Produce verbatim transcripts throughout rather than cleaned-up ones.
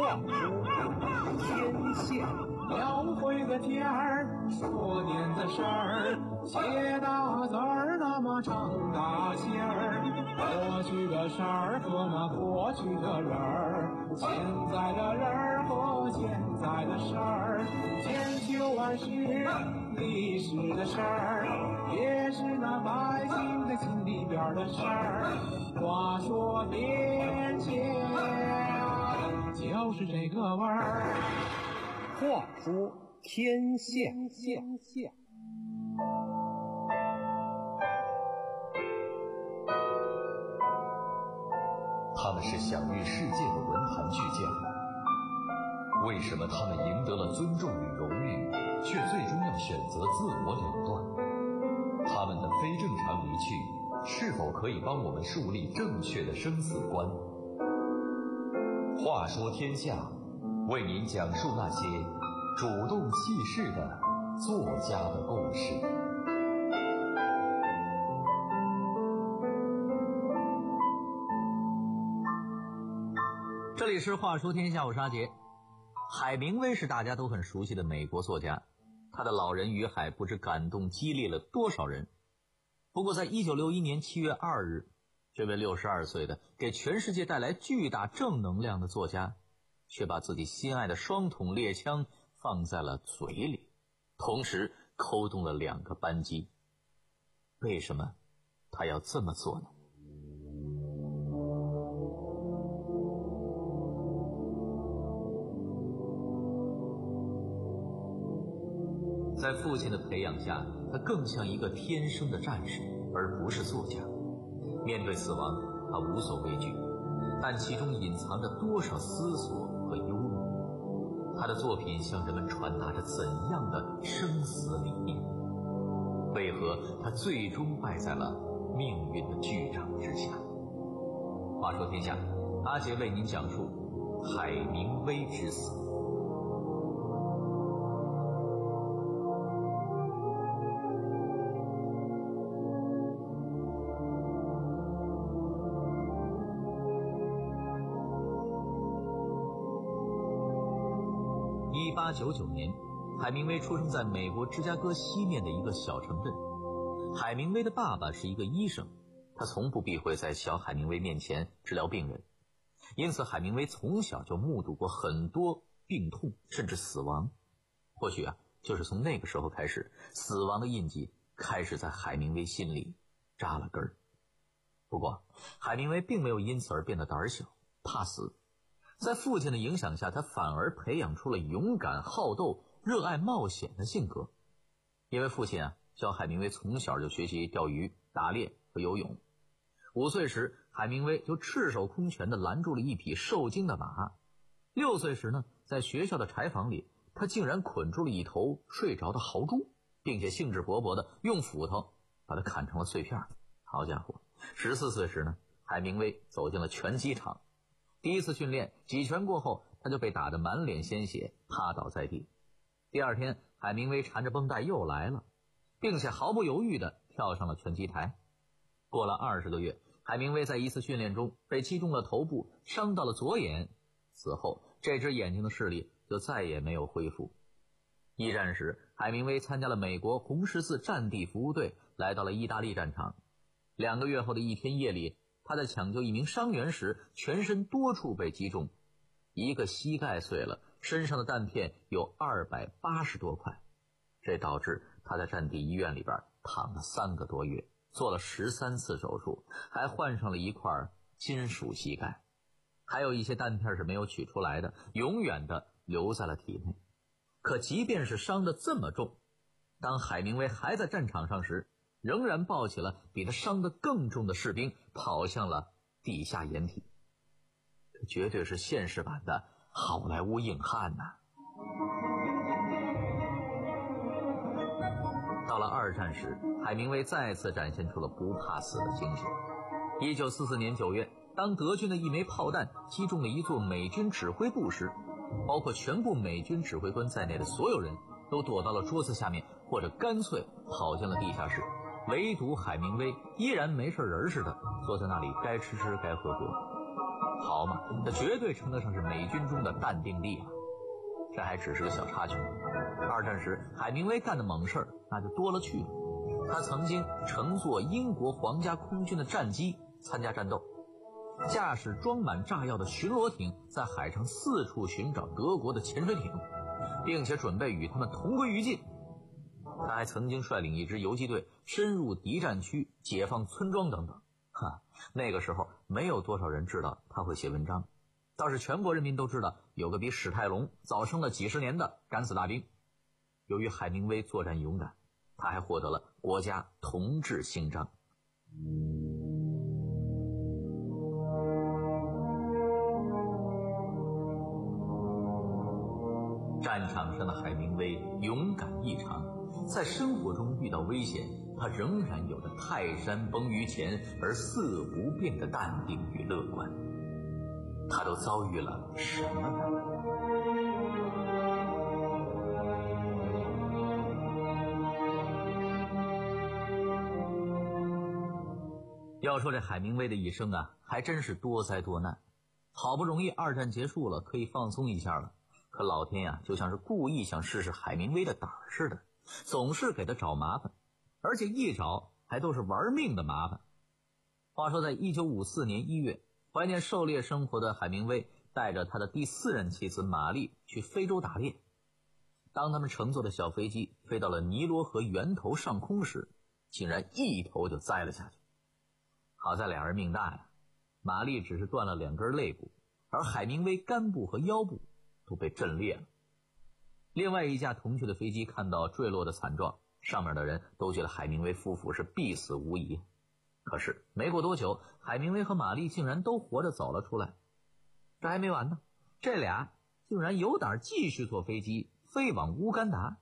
话说天下， 描绘个天儿，说点子事儿，写大字儿，那么唱大戏儿。过去的事儿和那过去的人儿，现在的人儿和现在的事儿，千秋万世历史的事儿，也是那百姓的心里边的事儿。话说天下，就是这个味儿。 话说天下，天下。 他们是享誉世界的文坛巨匠，为什么他们赢得了尊重与荣誉，却最终要选择自我了断？他们的非正常离去，是否可以帮我们树立正确的生死观？话说天下，为您讲述那些主动弃世的作家的故事。 这里是话说天下，我是阿杰。海明威是大家都很熟悉的美国作家，他的《老人与海》不知感动激励了多少人。不过在一九六一年七月二日，这位六十二岁的给全世界带来巨大正能量的作家，却把自己心爱的双筒猎枪放在了嘴里，同时扣动了两个扳机。为什么他要这么做呢？在父亲的培养下，他更像一个天生的战士，而不是作家。面对死亡，他无所畏惧，但其中隐藏着多少思索和幽默。他的作品向人们传达着怎样的生死理念？为何他最终败在了命运的巨掌之下？话说天下，阿杰为您讲述海明威之死。一八九九年，海明威出生在美国芝加哥西面的一个小城镇。海明威的爸爸是一个医生，他从不避讳在小海明威面前治疗病人，因此海明威从小就目睹过很多病痛甚至死亡。或许啊，就是从那个时候开始，死亡的印记开始在海明威心里扎了根儿。不过海明威并没有因此而变得胆小怕死，在父亲的影响下，他反而培养出了勇敢好斗热爱冒险的性格。因为父亲啊教海明威从小就学习钓鱼打猎和游泳。五岁时，海明威就赤手空拳地拦住了一匹受惊的马。六岁时呢，在学校的柴房里，他竟然捆住了一头睡着的豪猪，并且兴致勃勃地用斧头把它砍成了碎片。好家伙，十四岁时呢，海明威走进了拳击场。第一次训练，几拳过后，他就被打得满脸鲜血，趴倒在地。第二天，海明威缠着绷带又来了，并且毫不犹豫地跳上了拳击台。过了二十个月，海明威在一次训练中被击中了头部，伤到了左眼。此后，这只眼睛的视力就再也没有恢复。一战时，海明威参加了美国红十字战地服务队，来到了意大利战场。两个月后的一天夜里，他在抢救一名伤员时，全身多处被击中，一个膝盖碎了，身上的弹片有二百八十多块，这导致他在战地医院里边躺了三个多月，做了十三次手术，还换上了一块金属膝盖，还有一些弹片是没有取出来的，永远的留在了体内。可即便是伤得这么重，当海明威还在战场上时，仍然抱起了比他伤得更重的士兵，跑向了地下掩体。这绝对是现实版的好莱坞硬汉呐！到了二战时，海明威再次展现出了不怕死的精神。一九四四年九月，当德军的一枚炮弹击中了一座美军指挥部时，包括全部美军指挥官在内的所有人都躲到了桌子下面，或者干脆跑进了地下室。唯独海明威依然没事人似的坐在那里，该吃吃该喝喝。 好嘛，这绝对称得上是美军中的淡定地啊！这还只是个小插曲。二战时，海明威干的猛事儿那就多了去了。他曾经乘坐英国皇家空军的战机参加战斗，驾驶装满炸药的巡逻艇在海上四处寻找德国的潜水艇，并且准备与他们同归于尽。他还曾经率领一支游击队深入敌占区解放村庄等等。哈，那个时候没有多少人知道他会写文章，倒是全国人民都知道有个比史泰龙早生了几十年的敢死大兵。由于海明威作战勇敢，他还获得了国家同志勋章。战场上的海明威勇敢异常，在生活中遇到危险，他仍然有着泰山崩于前而色不变的淡定与乐观。他都遭遇了什么呢？要说这海明威的一生啊，还真是多灾多难。好不容易二战结束了，可以放松一下了，可老天呀，就像是故意想试试海明威的胆儿似的，总是给他找麻烦，而且一找还都是玩命的麻烦。话说在一九五四年一月，怀念狩猎生活的海明威带着他的第四任妻子玛丽去非洲打猎。当他们乘坐的小飞机飞到了尼罗河源头上空时，竟然一头就栽了下去。好在俩人命大呀，玛丽只是断了两根肋骨，而海明威肝部和腰部都被震裂了。另外一架同去的飞机看到坠落的惨状，上面的人都觉得海明威夫妇是必死无疑。可是没过多久，海明威和玛丽竟然都活着走了出来。这还没完呢，这俩竟然有胆继续坐飞机飞往乌干达。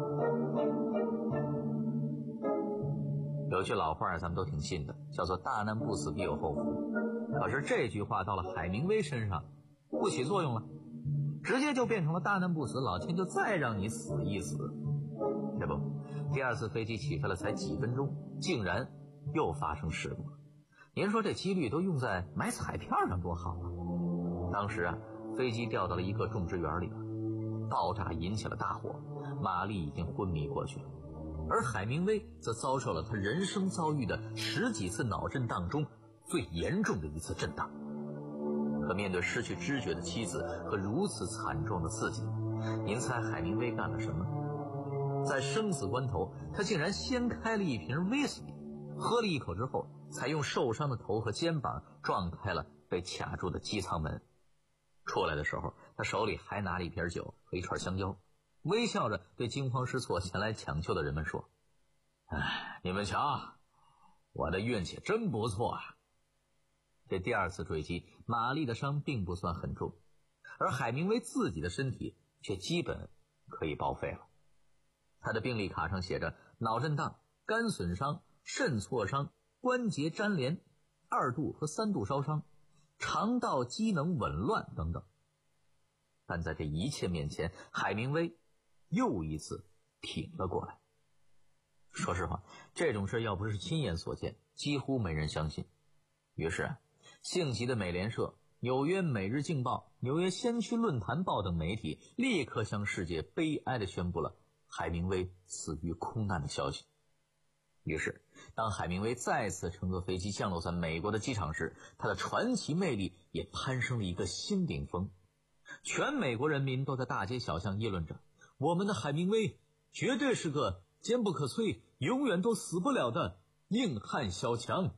有句老话咱们都挺信的，叫做大难不死必有后福。可是这句话到了海明威身上不起作用了，直接就变成了大难不死，老天就再让你死一死。这不，第二次飞机起飞了才几分钟，竟然又发生事故了。您说这几率都用在买彩票上多好啊！当时啊，飞机掉到了一个种植园里边，爆炸引起了大火，玛丽已经昏迷过去了，而海明威则遭受了他人生遭遇的十几次脑震荡中最严重的一次震荡。可面对失去知觉的妻子和如此惨重的刺激，您猜海明威干了什么？在生死关头，他竟然掀开了一瓶威士忌，喝了一口之后，才用受伤的头和肩膀撞开了被卡住的机舱门。出来的时候，他手里还拿了一瓶酒和一串香蕉，微笑着对惊慌失措前来抢救的人们说：哎，你们瞧，我的运气真不错啊！这第二次坠机，玛丽的伤并不算很重，而海明威自己的身体却基本可以报废了。他的病历卡上写着脑震荡、肝损伤、肾挫伤、关节粘连、二度和三度烧伤、肠道机能紊乱等等。但在这一切面前，海明威又一次挺了过来。说实话，这种事要不是亲眼所见，几乎没人相信。于是性急的美联社、纽约每日镜报、纽约先驱论坛报等媒体立刻向世界悲哀地宣布了海明威死于空难的消息。于是当海明威再次乘坐飞机降落在美国的机场时，他的传奇魅力也攀升了一个新顶峰。全美国人民都在大街小巷议论着，我们的海明威绝对是个坚不可摧、永远都死不了的硬汉小强。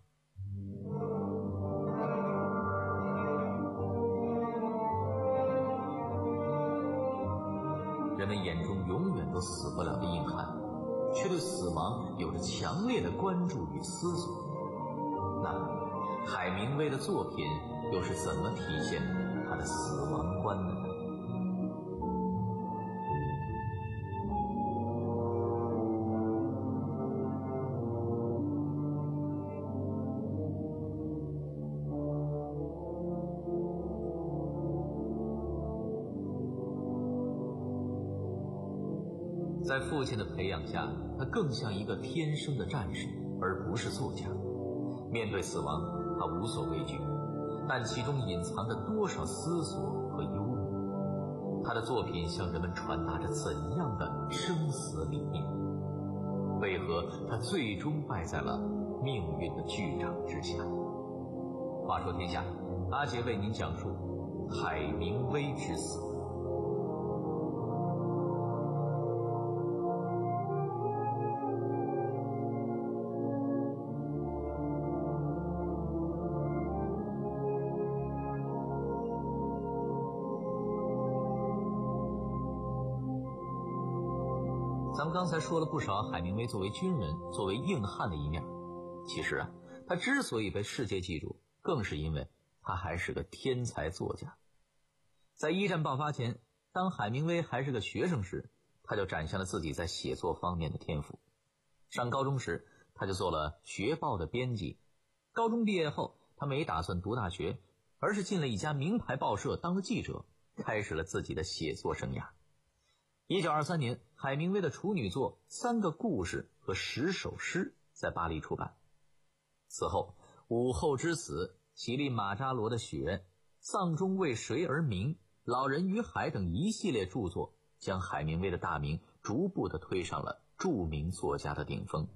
人们眼中永远都死不了的硬汉，却对死亡有着强烈的关注与思索。那么海明威的作品又是怎么体现他的死亡观的呢？在父亲的培养下，他更像一个天生的战士，而不是作家。面对死亡，他无所畏惧。 但其中隐藏着多少思索和幽默？他的作品向人们传达着怎样的生死理念？为何他最终败在了命运的巨掌之下？话说天下，阿杰为您讲述海明威之死。咱们刚才说了不少海明威作为军人、作为硬汉的一面。其实啊，他之所以被世界记住，更是因为他还是个天才作家。在一战爆发前，当海明威还是个学生时，他就展现了自己在写作方面的天赋。上高中时，他就做了学报的编辑。高中毕业后，他没打算读大学，而是进了一家名牌报社当了记者，开始了自己的写作生涯。一九二三年，海明威的处女作《三个故事》和十首诗在巴黎出版。此后，《午后之死》、洗礼马扎罗的血、丧钟为谁而鸣、老人与海等一系列著作，将海明威的大名逐步地推上了著名作家的顶峰。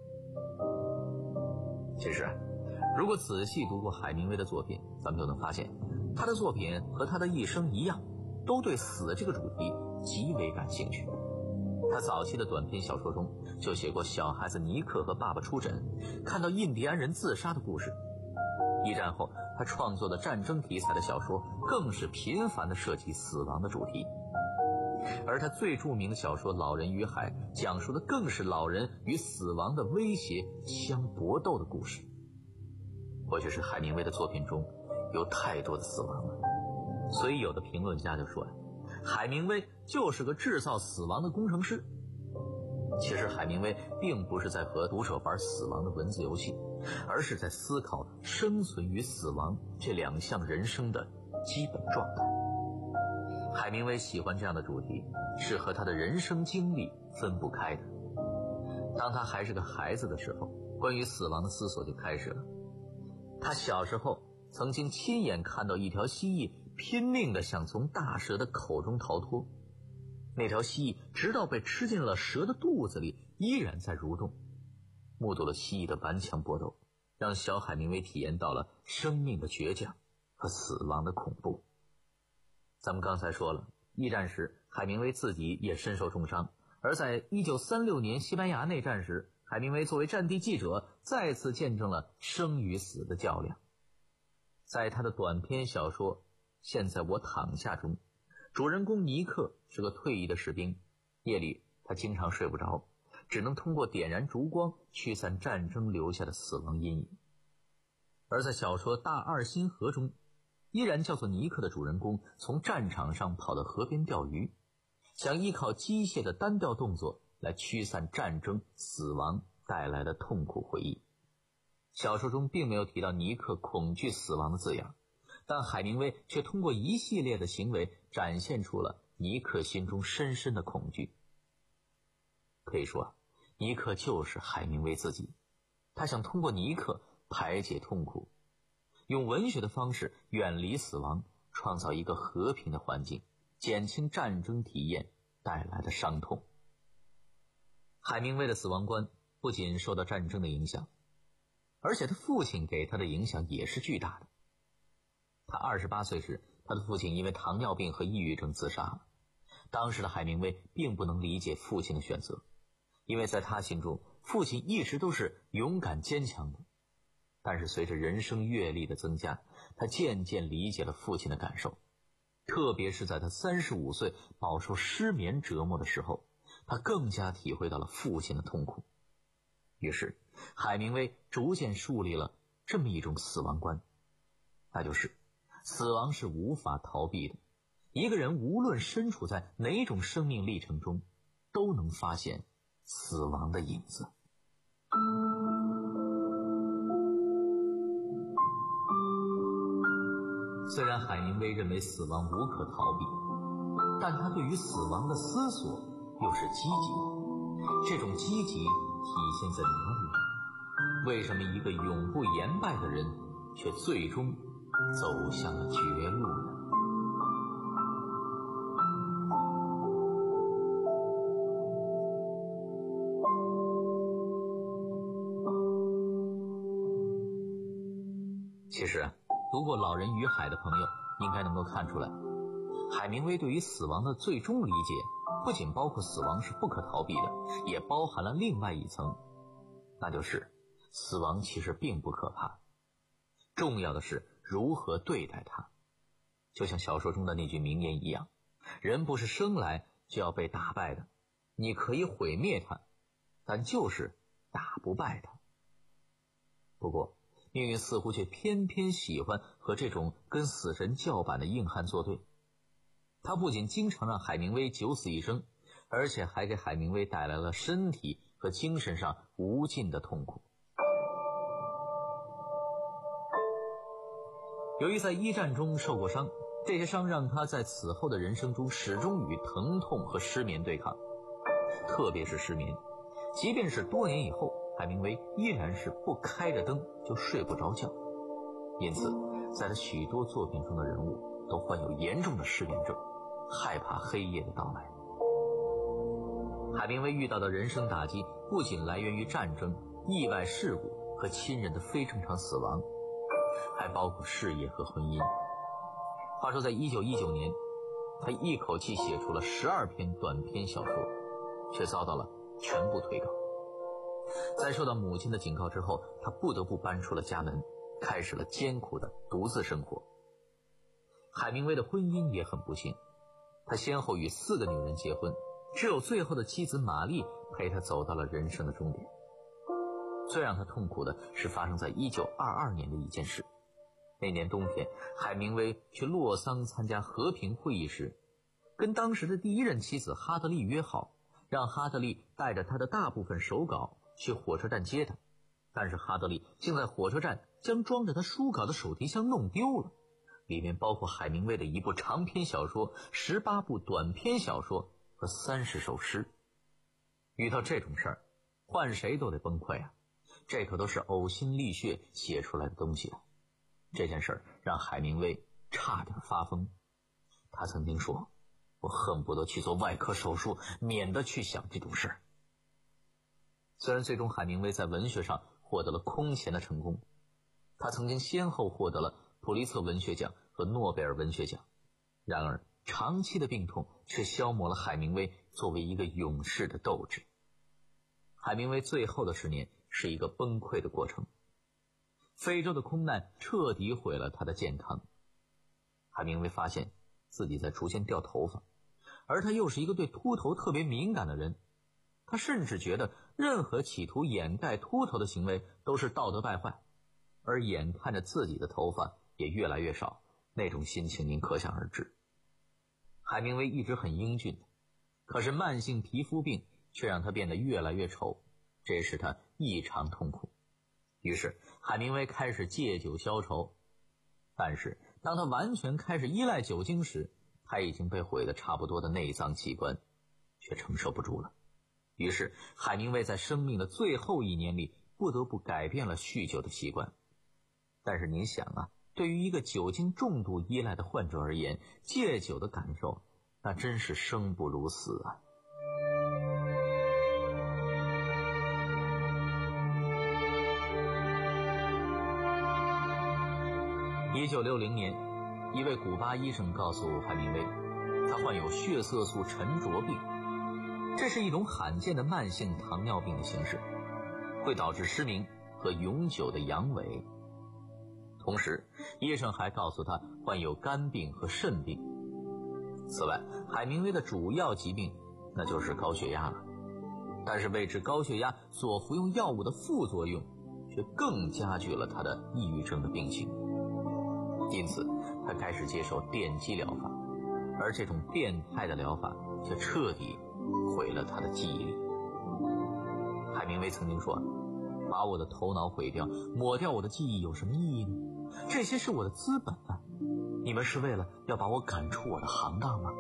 其实，如果仔细读过海明威的作品，咱们就能发现，他的作品和他的一生一样，都对死这个主题极为感兴趣。他早期的短篇小说中就写过小孩子尼克和爸爸出诊，看到印第安人自杀的故事。一战后，他创作的战争题材的小说更是频繁地涉及死亡的主题。而他最著名的小说《老人与海》讲述的更是老人与死亡的威胁相搏斗的故事。或许是海明威的作品中有太多的死亡了，所以有的评论家就说海明威就是个制造死亡的工程师。其实海明威并不是在和读者玩死亡的文字游戏，而是在思考生存与死亡这两项人生的基本状态。海明威喜欢这样的主题，是和他的人生经历分不开的。当他还是个孩子的时候，关于死亡的思索就开始了。他小时候曾经亲眼看到一条蜥蜴拼命地想从大蛇的口中逃脱，那条蜥蜴直到被吃进了蛇的肚子里，依然在蠕动。目睹了蜥蜴的顽强搏斗，让小海明威体验到了生命的倔强和死亡的恐怖。咱们刚才说了，一战时海明威自己也身受重伤，而在一九三六年西班牙内战时，海明威作为战地记者再次见证了生与死的较量。在他的短篇小说《现在我躺下》中，主人公尼克是个退役的士兵，夜里他经常睡不着，只能通过点燃烛光驱散战争留下的死亡阴影。而在小说《大二星河》中，依然叫做尼克的主人公从战场上跑到河边钓鱼，想依靠机械的单调动作来驱散战争死亡带来的痛苦回忆。小说中并没有提到尼克恐惧死亡的字样，但海明威却通过一系列的行为展现出了尼克心中深深的恐惧。可以说，尼克就是海明威自己，他想通过尼克排解痛苦，用文学的方式远离死亡，创造一个和平的环境，减轻战争体验带来的伤痛。海明威的死亡观不仅受到战争的影响，而且他父亲给他的影响也是巨大的。他二十八岁时，他的父亲因为糖尿病和抑郁症自杀了。当时的海明威并不能理解父亲的选择，因为在他心中，父亲一直都是勇敢坚强的。但是随着人生阅历的增加，他渐渐理解了父亲的感受，特别是在他三十五岁饱受失眠折磨的时候，他更加体会到了父亲的痛苦。于是海明威逐渐树立了这么一种死亡观，那就是死亡是无法逃避的，一个人无论身处在哪种生命历程中，都能发现死亡的影子。虽然海明威认为死亡无可逃避，但他对于死亡的思索又是积极的。这种积极体现在哪里？为什么一个永不言败的人却最终走向了绝路呢？其实读过《老人与海》的朋友应该能够看出来，海明威对于死亡的最终理解不仅包括死亡是不可逃避的，也包含了另外一层，那就是死亡其实并不可怕，重要的是如何对待它。就像小说中的那句名言一样，人不是生来就要被打败的，你可以毁灭它，但就是打不败它。不过命运似乎却偏偏喜欢和这种跟死神叫板的硬汉作对。他不仅经常让海明威九死一生，而且还给海明威带来了身体和精神上无尽的痛苦。由于在一战中受过伤，这些伤让他在此后的人生中始终与疼痛和失眠对抗，特别是失眠，即便是多年以后，海明威依然是不开着灯就睡不着觉。因此在他许多作品中的人物都患有严重的失眠症，害怕黑夜的到来。海明威遇到的人生打击不仅来源于战争、意外事故和亲人的非正常死亡，还包括事业和婚姻。话说在一九一九年，他一口气写出了十二篇短篇小说，却遭到了全部退稿。在受到母亲的警告之后，他不得不搬出了家门，开始了艰苦的独自生活。海明威的婚姻也很不幸，他先后与四个女人结婚，只有最后的妻子玛丽陪他走到了人生的终点。最让他痛苦的是发生在一九二二年的一件事。那年冬天，海明威去洛桑参加和平会议时，跟当时的第一任妻子哈德利约好，让哈德利带着他的大部分手稿去火车站接他。但是哈德利竟在火车站将装着他书稿的手提箱弄丢了，里面包括海明威的一部长篇小说、十八部短篇小说和三十首诗。遇到这种事儿，换谁都得崩溃啊！这可都是呕心沥血写出来的东西啊！这件事儿让海明威差点发疯。他曾经说，我恨不得去做外科手术，免得去想这种事儿。虽然最终海明威在文学上获得了空前的成功，他曾经先后获得了普利策文学奖和诺贝尔文学奖，然而长期的病痛却消磨了海明威作为一个勇士的斗志。海明威最后的十年是一个崩溃的过程，非洲的空难彻底毁了他的健康。海明威发现自己在逐渐掉头发，而他又是一个对秃头特别敏感的人，他甚至觉得任何企图掩盖秃头的行为都是道德败坏，而眼看着自己的头发也越来越少，那种心情您可想而知。海明威一直很英俊，可是慢性皮肤病却让他变得越来越丑，这使他异常痛苦。于是海明威开始戒酒消愁，但是当他完全开始依赖酒精时，他已经被毁得差不多的内脏器官却承受不住了。于是海明威在生命的最后一年里不得不改变了酗酒的习惯。但是您想啊，对于一个酒精重度依赖的患者而言，戒酒的感受那真是生不如死啊。一九六零年，一位古巴医生告诉海明威，他患有血色素沉着病，这是一种罕见的慢性糖尿病的形式，会导致失明和永久的阳痿。同时医生还告诉他患有肝病和肾病。此外，海明威的主要疾病那就是高血压了，但是为治高血压所服用药物的副作用却更加剧了他的抑郁症的病情。因此他开始接受电击疗法，而这种变态的疗法却彻底毁了他的记忆力。海明威曾经说，把我的头脑毁掉，抹掉我的记忆有什么意义呢？这些是我的资本啊！你们是为了要把我赶出我的行当吗？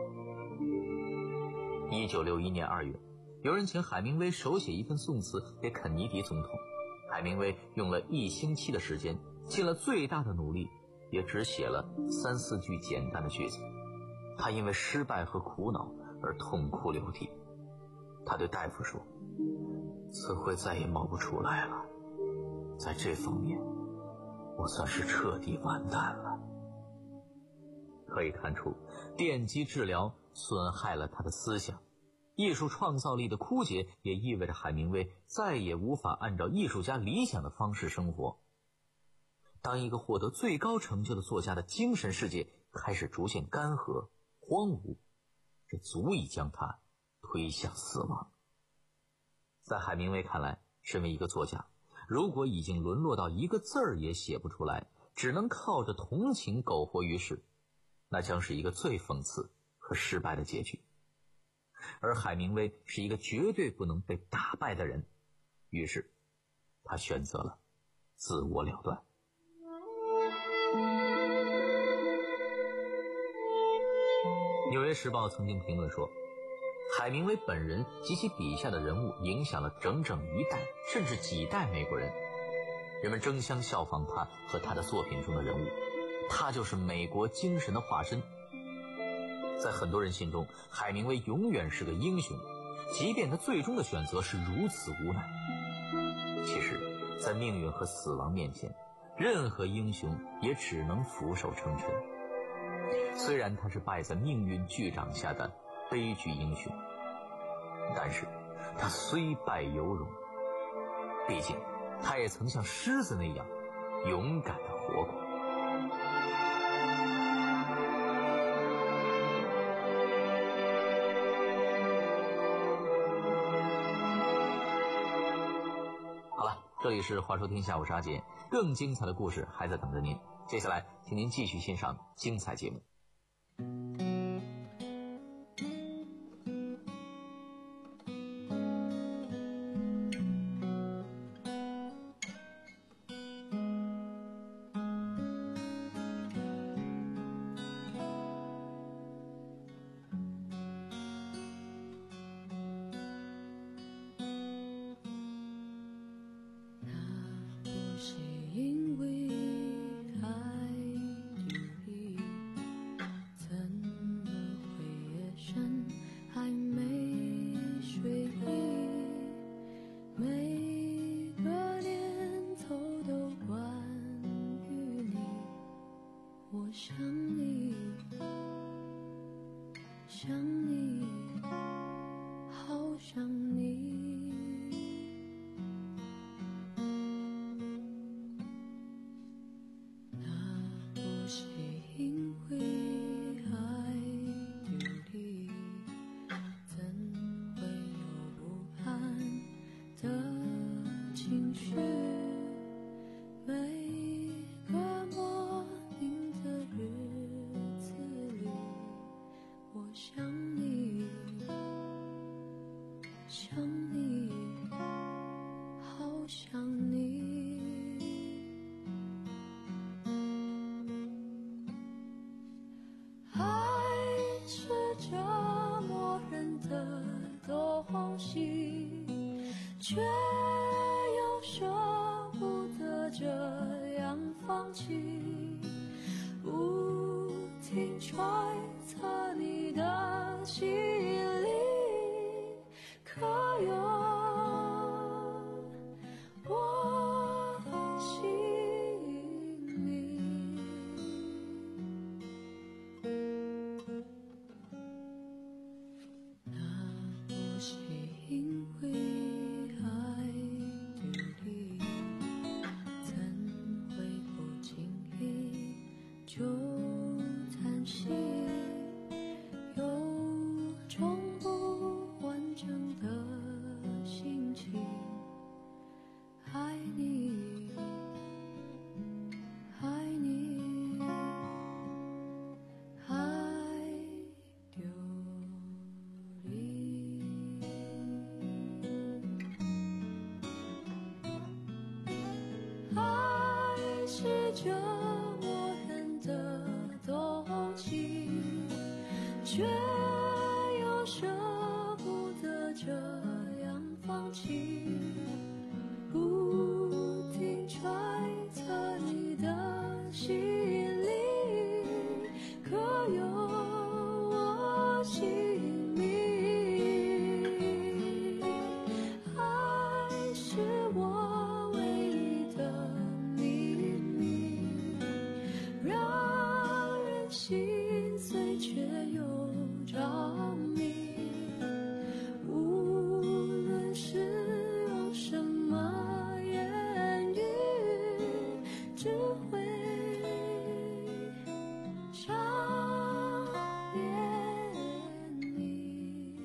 一九六一年二月，有人请海明威手写一份宋词给肯尼迪总统。海明威用了一星期的时间，尽了最大的努力， 也只写了三四句简单的句子。他因为失败和苦恼而痛哭流涕。他对大夫说，此回再也冒不出来了，在这方面我算是彻底完蛋了。可以看出，电击治疗损害了他的思想，艺术创造力的枯竭也意味着海明威再也无法按照艺术家理想的方式生活。当一个获得最高成就的作家的精神世界开始逐渐干涸荒芜，这足以将他推向死亡。在海明威看来，身为一个作家，如果已经沦落到一个字儿也写不出来，只能靠着同情苟活于世，那将是一个最讽刺和失败的结局。而海明威是一个绝对不能被打败的人，于是他选择了自我了断。纽约时报曾经评论说，海明威本人及其笔下的人物影响了整整一代甚至几代美国人，人们争相效仿他和他的作品中的人物，他就是美国精神的化身。在很多人心中，海明威永远是个英雄，即便他最终的选择是如此无奈。其实，在命运和死亡面前，任何英雄也只能俯首称臣。虽然他是败在命运巨掌下的悲剧英雄，但是他虽败犹荣，毕竟他也曾像狮子那样勇敢地活过。好了，这里是话说天下，我是阿杰，更精彩的故事还在等着您。接下来请您继续欣赏精彩节目。 想你，想你，好想你。那不是因为爱丢离，怎会有不安的情绪？每个莫名的日子里，我想你，想你，好想你。爱是折磨人的东西，却又舍不得这样放弃，不停揣测你的心里，可有我心里。那不是因为爱丢离，怎会不经意就叹息，有种不完整的心情，爱你，爱你，爱丢离。爱是折磨人的东西，却又舍不得这样放弃，不停揣测你的心里， 心碎却又着迷，无论是用什么言语，只会伤别你。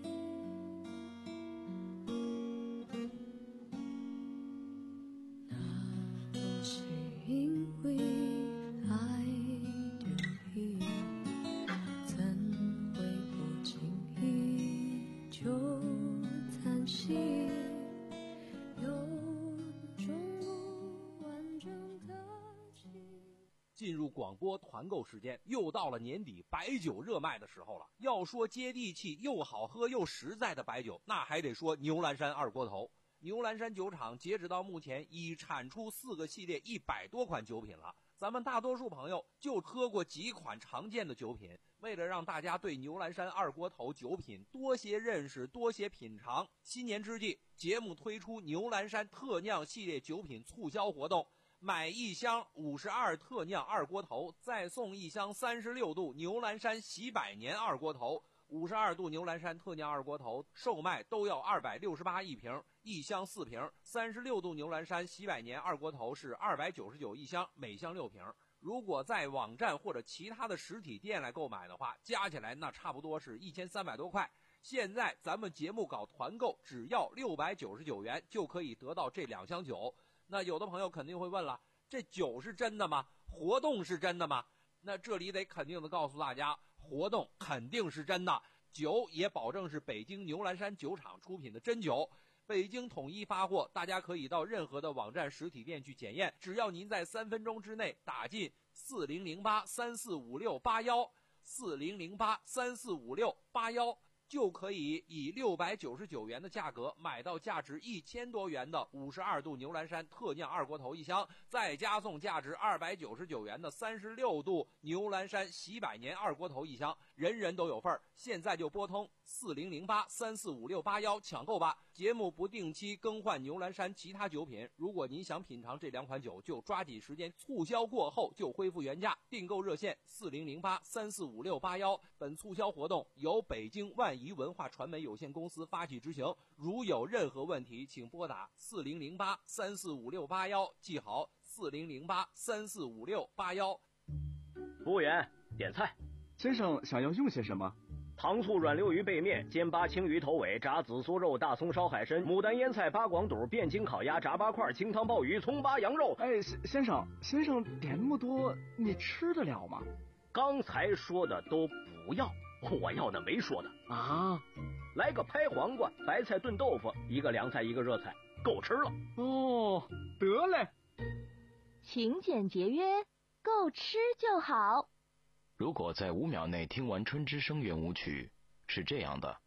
那若是因为爱丢一，怎会不经意就叹息？有种不完整的情。 进入广播团购时间，又到了年底白酒热卖的时候了。要说接地气又好喝又实在的白酒，那还得说牛栏山二锅头。牛栏山酒厂截止到目前已产出四个系列一百多款酒品了。咱们大多数朋友就喝过几款常见的酒品，为了让大家对牛栏山二锅头酒品多些认识多些品尝，新年之际节目推出牛栏山特酿系列酒品促销活动，买一箱五十二特酿二锅头，再送一箱三十六度牛栏山喜百年二锅头。五十二度牛栏山特酿二锅头售卖都要二百六十八一瓶，一箱四瓶。三十六度牛栏山喜百年二锅头是二百九十九一箱，每箱六瓶。如果在网站或者其他的实体店来购买的话，加起来那差不多是一千三百多块。现在咱们节目搞团购，只要六百九十九元就可以得到这两箱酒。那有的朋友肯定会问了，这酒是真的吗？活动是真的吗？那这里得肯定的告诉大家，活动肯定是真的，酒也保证是北京牛栏山酒厂出品的真酒，北京统一发货，大家可以到任何的网站实体店去检验，只要您在三分钟之内打进四零零八三四五六八一四零零八三四五六八一，就可以以六百九十九元的价格买到价值一千多元的五十二度牛栏山特酿二锅头一箱，再加送价值二百九十九元的三十六度牛栏山喜百年二锅头一箱，人人都有份儿。现在就拨通四零零八三四五六八一抢购吧。节目不定期更换牛栏山其他酒品，如果您想品尝这两款酒，就抓紧时间，促销过后就恢复原价。订购热线四零零八三四五六八一。本促销活动由北京万怡文化传媒有限公司发起执行，如有任何问题请拨打四零零八三四五六八一，记好四零零八三四五六八一。 服务员，点菜。 先生想要用些什么？ 糖醋软溜鱼背面、煎巴青鱼头尾、炸紫苏肉、大葱烧海参、牡丹腌菜、八广肚、汴京烤鸭、炸八块、清汤鲍鱼、葱巴羊肉。 哎，先生，先生点那么多，你吃得了吗？ 刚才说的都不要，我要那没说的啊！ 来个拍黄瓜、白菜炖豆腐，一个凉菜一个热菜，够吃了。 哦，得嘞。 勤俭节约，够吃就好。 如果在五秒内听完春之声圆舞曲，是这样的；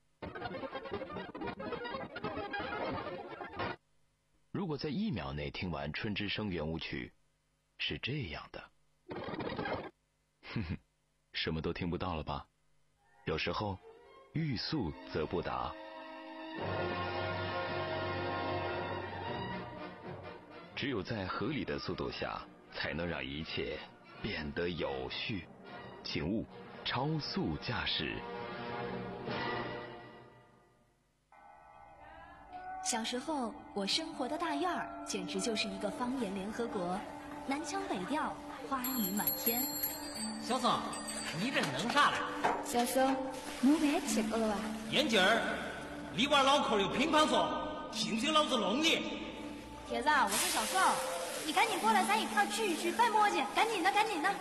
如果在一秒内听完春之声圆舞曲，是这样的。哼哼，什么都听不到了吧？有时候，欲速则不达。只有在合理的速度下，才能让一切变得有序。请勿超速驾驶。 小时候，我生活的大院儿简直就是一个方言联合国，南腔北调，花语满天。 小宋，你这弄啥嘞？ 小宋，没饭吃过了吧？ 眼镜儿，你娃脑壳有乒乓说，信不信老子弄你？ 铁子，我是小宋，你赶紧过来，咱一块儿聚一聚，别磨叽，赶紧的，赶紧的。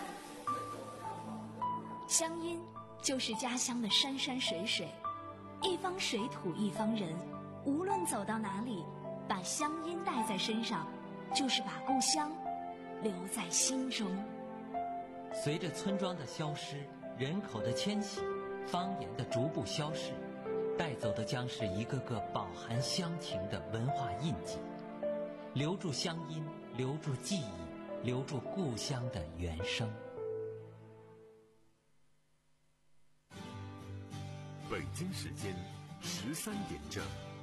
乡音就是家乡的山山水水，一方水土一方人，无论走到哪里，把乡音带在身上，就是把故乡留在心中。 随着村庄的消失，人口的迁徙，方言的逐步消逝，带走的将是一个个饱含乡情的文化印记。留住乡音，留住记忆，留住故乡的原声。 北京时间十三点整。